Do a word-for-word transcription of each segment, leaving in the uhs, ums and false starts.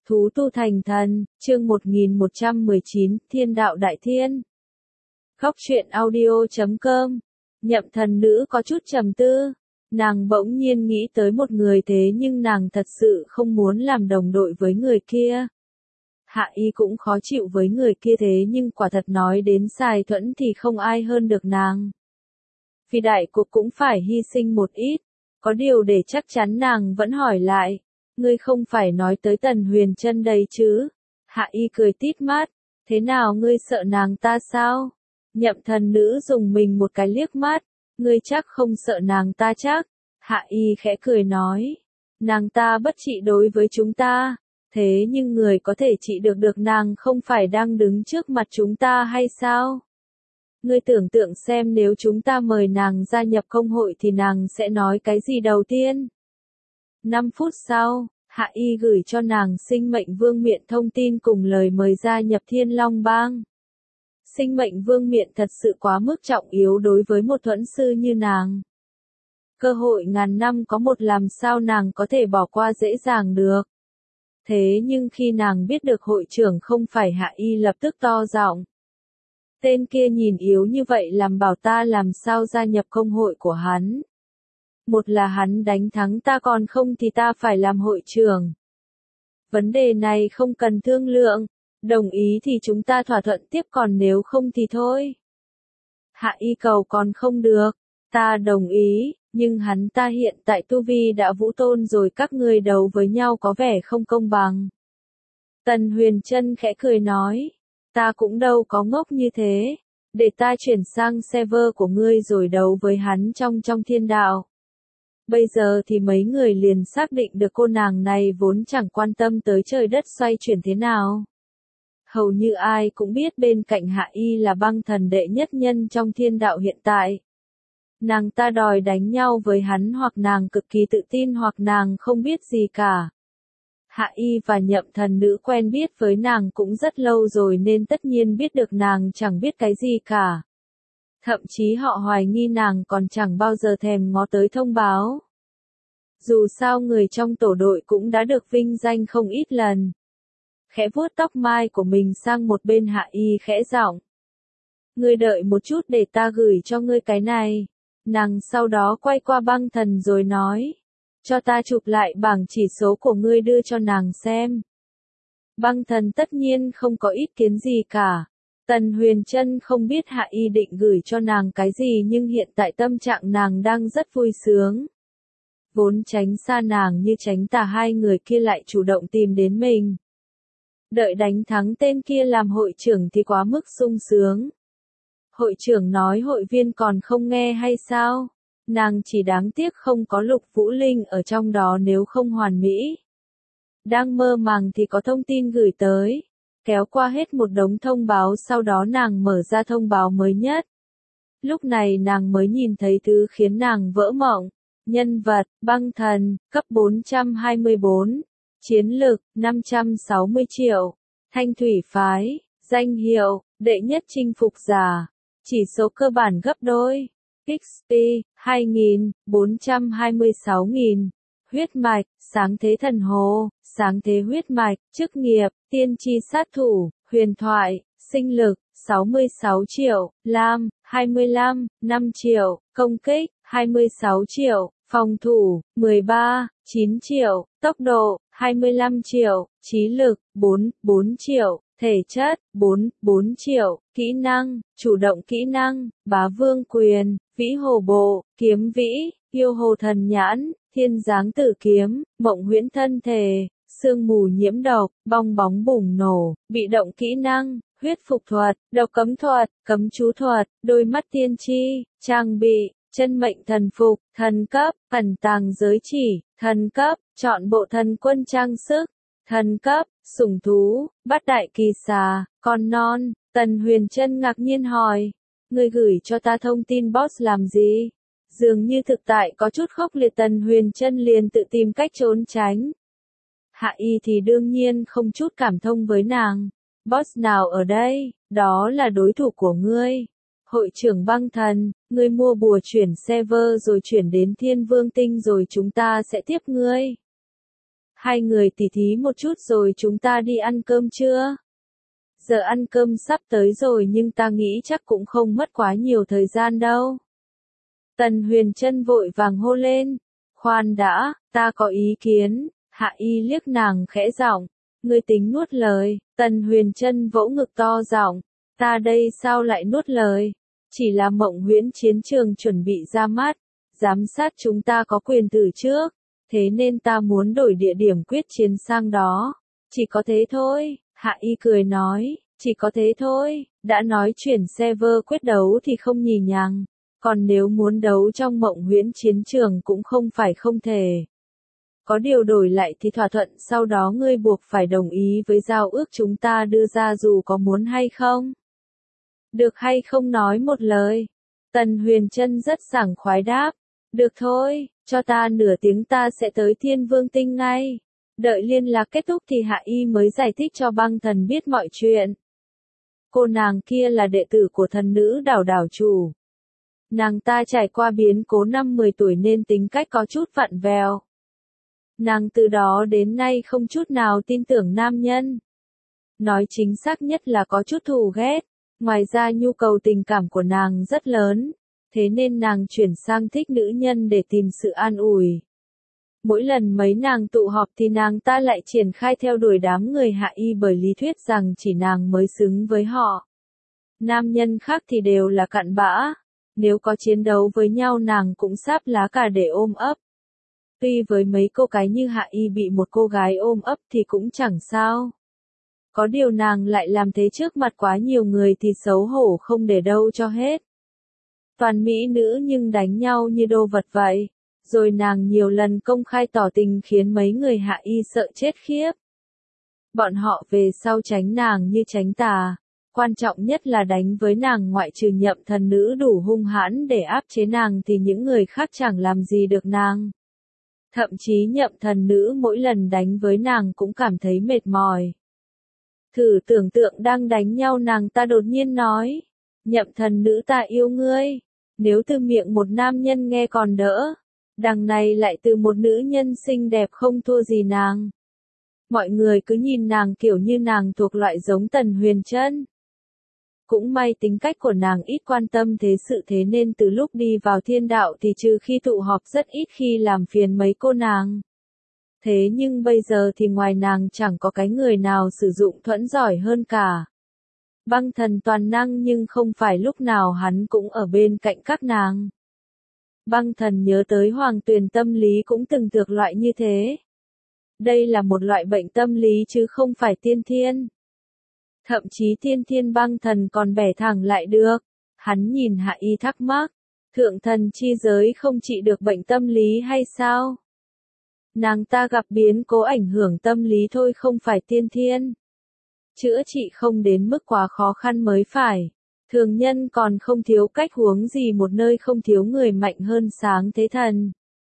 Thú tu thành thần, chương một nghìn một trăm mười chín, Thiên đạo đại thiên. Góc truyện audio chấm com. Nhậm thần nữ có chút trầm tư. Nàng bỗng nhiên nghĩ tới một người thế nhưng nàng thật sự không muốn làm đồng đội với người kia. Hạ Y cũng khó chịu với người kia thế nhưng quả thật nói đến xài thuẫn thì không ai hơn được nàng. Vì đại cục cũng phải hy sinh một ít. Có điều để chắc chắn nàng vẫn hỏi lại. Ngươi không phải nói tới Tần Huyền Trân đây chứ? Hạ Y cười tít mắt. Thế nào ngươi sợ nàng ta sao? Nhậm thần nữ dùng mình một cái liếc mắt. Ngươi chắc không sợ nàng ta chắc? Hạ Y khẽ cười nói. Nàng ta bất trị đối với chúng ta. Thế nhưng người có thể trị được được nàng không phải đang đứng trước mặt chúng ta hay sao? Ngươi tưởng tượng xem nếu chúng ta mời nàng gia nhập công hội thì nàng sẽ nói cái gì đầu tiên? năm phút sau, Hạ Y gửi cho nàng sinh mệnh vương miện thông tin cùng lời mời gia nhập Thiên Long Bang. Sinh mệnh vương miện thật sự quá mức trọng yếu đối với một thuẫn sư như nàng. Cơ hội ngàn năm có một làm sao nàng có thể bỏ qua dễ dàng được. Thế nhưng khi nàng biết được hội trưởng không phải Hạ Y lập tức to giọng. Tên kia nhìn yếu như vậy làm bảo ta làm sao gia nhập công hội của hắn. Một là hắn đánh thắng ta còn không thì ta phải làm hội trưởng. Vấn đề này không cần thương lượng, đồng ý thì chúng ta thỏa thuận tiếp còn nếu không thì thôi. Hạ Y cầu còn không được, ta đồng ý, nhưng hắn ta hiện tại tu vi đã vũ tôn rồi các ngươi đấu với nhau có vẻ không công bằng. Tần Huyền Trân khẽ cười nói, ta cũng đâu có ngốc như thế, để ta chuyển sang server của ngươi rồi đấu với hắn trong trong thiên đạo. Bây giờ thì mấy người liền xác định được cô nàng này vốn chẳng quan tâm tới trời đất xoay chuyển thế nào. Hầu như ai cũng biết bên cạnh Hạ Y là băng thần đệ nhất nhân trong thiên đạo hiện tại. Nàng ta đòi đánh nhau với hắn hoặc nàng cực kỳ tự tin hoặc nàng không biết gì cả. Hạ Y và nhậm thần nữ quen biết với nàng cũng rất lâu rồi nên tất nhiên biết được nàng chẳng biết cái gì cả. Thậm chí họ hoài nghi nàng còn chẳng bao giờ thèm ngó tới thông báo. Dù sao người trong tổ đội cũng đã được vinh danh không ít lần. Khẽ vuốt tóc mai của mình sang một bên Hạ Y khẽ giọng. Ngươi đợi một chút để ta gửi cho ngươi cái này. Nàng sau đó quay qua băng thần rồi nói. Cho ta chụp lại bảng chỉ số của ngươi đưa cho nàng xem. Băng thần tất nhiên không có ý kiến gì cả. Tần Huyền Trân không biết Hạ Y định gửi cho nàng cái gì nhưng hiện tại tâm trạng nàng đang rất vui sướng. Vốn tránh xa nàng như tránh tà hai người kia lại chủ động tìm đến mình. Đợi đánh thắng tên kia làm hội trưởng thì quá mức sung sướng. Hội trưởng nói hội viên còn không nghe hay sao? Nàng chỉ đáng tiếc không có Lục Vũ Linh ở trong đó nếu không hoàn mỹ. Đang mơ màng thì có thông tin gửi tới. Kéo qua hết một đống thông báo sau đó nàng mở ra thông báo mới nhất. Lúc này nàng mới nhìn thấy thứ khiến nàng vỡ mộng. Nhân vật, băng thần, cấp bốn trăm hai mươi bốn. Chiến lực, năm trăm sáu mươi triệu. Thanh thủy phái, danh hiệu, đệ nhất chinh phục giả. Chỉ số cơ bản gấp đôi. ích pê, hai nghìn, bốn trăm hai mươi sáu nghìn. Huyết mạch, sáng thế thần hồ, sáng thế huyết mạch, chức nghiệp, tiên tri sát thủ, huyền thoại, sinh lực, sáu mươi sáu triệu, lam, hai mươi lăm, năm triệu, công kích, hai mươi sáu triệu, phòng thủ, mười ba, chín triệu, tốc độ, hai mươi lăm triệu, trí lực, bốn, bốn triệu, thể chất, bốn, bốn triệu, kỹ năng, chủ động kỹ năng, bá vương quyền, vĩ hồ bộ, kiếm vĩ, yêu hồ thần nhãn, thiên giáng tử kiếm, mộng huyễn thân thể, sương mù nhiễm độc, bong bóng bùng nổ, bị động kỹ năng, huyết phục thuật, độc cấm thuật, cấm chú thuật, đôi mắt tiên tri, trang bị, chân mệnh thần phục, thần cấp, ẩn tàng giới chỉ, thần cấp, chọn bộ thần quân trang sức, thần cấp, sủng thú, bát đại kỳ xà, con non. Tần Huyền Trân ngạc nhiên hỏi, ngươi gửi cho ta thông tin boss làm gì? Dường như thực tại có chút khốc liệt. Tần Huyền Trân liền tự tìm cách trốn tránh. Hạ Y thì đương nhiên không chút cảm thông với nàng. Boss nào ở đây, đó là đối thủ của ngươi. Hội trưởng băng thần, ngươi mua bùa chuyển server rồi chuyển đến Thiên Vương Tinh rồi chúng ta sẽ tiếp ngươi. Hai người tỉ thí một chút rồi chúng ta đi ăn cơm chưa? Giờ ăn cơm sắp tới rồi nhưng ta nghĩ chắc cũng không mất quá nhiều thời gian đâu. Tần Huyền Trân vội vàng hô lên. Khoan đã, ta có ý kiến. Hạ Y liếc nàng khẽ giọng. Ngươi tính nuốt lời. Tần Huyền Trân vỗ ngực to giọng. Ta đây sao lại nuốt lời? Chỉ là Mộng Huyễn chiến trường chuẩn bị ra mắt. Giám sát chúng ta có quyền từ trước. Thế nên ta muốn đổi địa điểm quyết chiến sang đó. Chỉ có thế thôi. Hạ Y cười nói. Chỉ có thế thôi. Đã nói chuyển server quyết đấu thì không nhì nhằng. Còn nếu muốn đấu trong Mộng Huyễn chiến trường cũng không phải không thể. Có điều đổi lại thì thỏa thuận sau đó ngươi buộc phải đồng ý với giao ước chúng ta đưa ra dù có muốn hay không. Được hay không nói một lời. Tần Huyền Trân rất sảng khoái đáp. Được thôi, cho ta nửa tiếng ta sẽ tới Thiên Vương Tinh ngay. Đợi liên lạc kết thúc thì Hạ Y mới giải thích cho Băng Thần biết mọi chuyện. Cô nàng kia là đệ tử của thần nữ đảo đảo chủ. Nàng ta trải qua biến cố năm mười tuổi nên tính cách có chút vặn vẹo. Nàng từ đó đến nay không chút nào tin tưởng nam nhân. Nói chính xác nhất là có chút thù ghét. Ngoài ra nhu cầu tình cảm của nàng rất lớn. Thế nên nàng chuyển sang thích nữ nhân để tìm sự an ủi. Mỗi lần mấy nàng tụ họp thì nàng ta lại triển khai theo đuổi đám người Hạ Y bởi lý thuyết rằng chỉ nàng mới xứng với họ. Nam nhân khác thì đều là cặn bã. Nếu có chiến đấu với nhau nàng cũng sáp lá cà để ôm ấp. Tuy với mấy cô gái như Hạ Y bị một cô gái ôm ấp thì cũng chẳng sao. Có điều nàng lại làm thế trước mặt quá nhiều người thì xấu hổ không để đâu cho hết. Toàn mỹ nữ nhưng đánh nhau như đồ vật vậy. Rồi nàng nhiều lần công khai tỏ tình khiến mấy người Hạ Y sợ chết khiếp. Bọn họ về sau tránh nàng như tránh tà. Quan trọng nhất là đánh với nàng ngoại trừ Nhậm thần nữ đủ hung hãn để áp chế nàng thì những người khác chẳng làm gì được nàng. Thậm chí Nhậm thần nữ mỗi lần đánh với nàng cũng cảm thấy mệt mỏi. Thử tưởng tượng đang đánh nhau nàng ta đột nhiên nói. Nhậm thần nữ ta yêu ngươi. Nếu từ miệng một nam nhân nghe còn đỡ. Đằng này lại từ một nữ nhân xinh đẹp không thua gì nàng. Mọi người cứ nhìn nàng kiểu như nàng thuộc loại giống Tần Huyền Trân. Cũng may tính cách của nàng ít quan tâm thế sự thế nên từ lúc đi vào thiên đạo thì trừ khi tụ họp rất ít khi làm phiền mấy cô nàng. Thế nhưng bây giờ thì ngoài nàng chẳng có cái người nào sử dụng thuẫn giỏi hơn cả. Băng Thần toàn năng nhưng không phải lúc nào hắn cũng ở bên cạnh các nàng. Băng Thần nhớ tới Hoàng Tuyền tâm lý cũng từng thuộc loại như thế. Đây là một loại bệnh tâm lý chứ không phải tiên thiên. Thậm chí tiên thiên Băng Thần còn bẻ thẳng lại được. Hắn nhìn Hạ Y thắc mắc. Thượng thần chi giới không trị được bệnh tâm lý hay sao? Nàng ta gặp biến cố ảnh hưởng tâm lý thôi không phải tiên thiên. Chữa trị không đến mức quá khó khăn mới phải. Thường nhân còn không thiếu cách huống gì một nơi không thiếu người mạnh hơn sáng thế thần.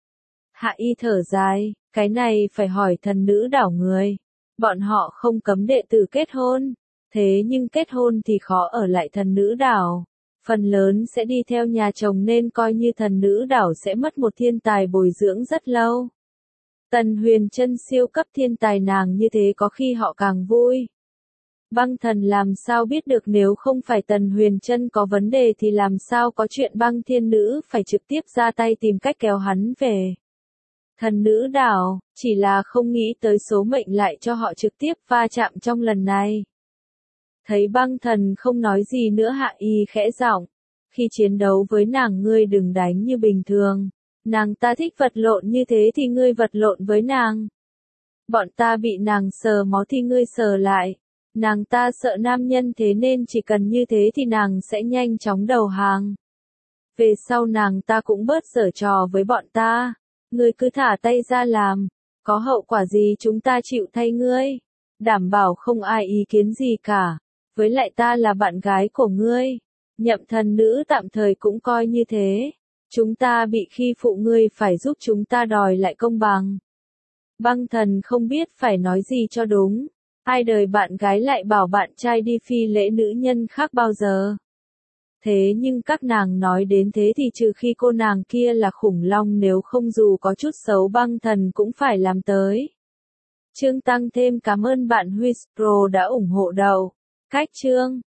Hạ Y thở dài, cái này phải hỏi thần nữ đảo người. Bọn họ không cấm đệ tử kết hôn. Thế nhưng kết hôn thì khó ở lại thần nữ đảo. Phần lớn sẽ đi theo nhà chồng nên coi như thần nữ đảo sẽ mất một thiên tài bồi dưỡng rất lâu. Tần Huyền Trân siêu cấp thiên tài nàng như thế có khi họ càng vui. Băng Thần làm sao biết được nếu không phải Tần Huyền Trân có vấn đề thì làm sao có chuyện băng thiên nữ phải trực tiếp ra tay tìm cách kéo hắn về. Thần nữ đảo, chỉ là không nghĩ tới số mệnh lại cho họ trực tiếp va chạm trong lần này. Thấy Băng Thần không nói gì nữa Hạ Y khẽ giọng. Khi chiến đấu với nàng ngươi đừng đánh như bình thường. Nàng ta thích vật lộn như thế thì ngươi vật lộn với nàng. Bọn ta bị nàng sờ máu thì ngươi sờ lại. Nàng ta sợ nam nhân thế nên chỉ cần như thế thì nàng sẽ nhanh chóng đầu hàng. Về sau nàng ta cũng bớt giở trò với bọn ta. Ngươi cứ thả tay ra làm. Có hậu quả gì chúng ta chịu thay ngươi. Đảm bảo không ai ý kiến gì cả. Với lại ta là bạn gái của ngươi. Nhậm thần nữ tạm thời cũng coi như thế. Chúng ta bị khi phụ ngươi phải giúp chúng ta đòi lại công bằng. Băng Thần không biết phải nói gì cho đúng. Ai đời bạn gái lại bảo bạn trai đi phi lễ nữ nhân khác bao giờ. Thế nhưng các nàng nói đến thế thì trừ khi cô nàng kia là khủng long nếu không dù có chút xấu Băng Thần cũng phải làm tới. Chương tăng thêm cảm ơn bạn Whisper đã ủng hộ đầu. Cách chương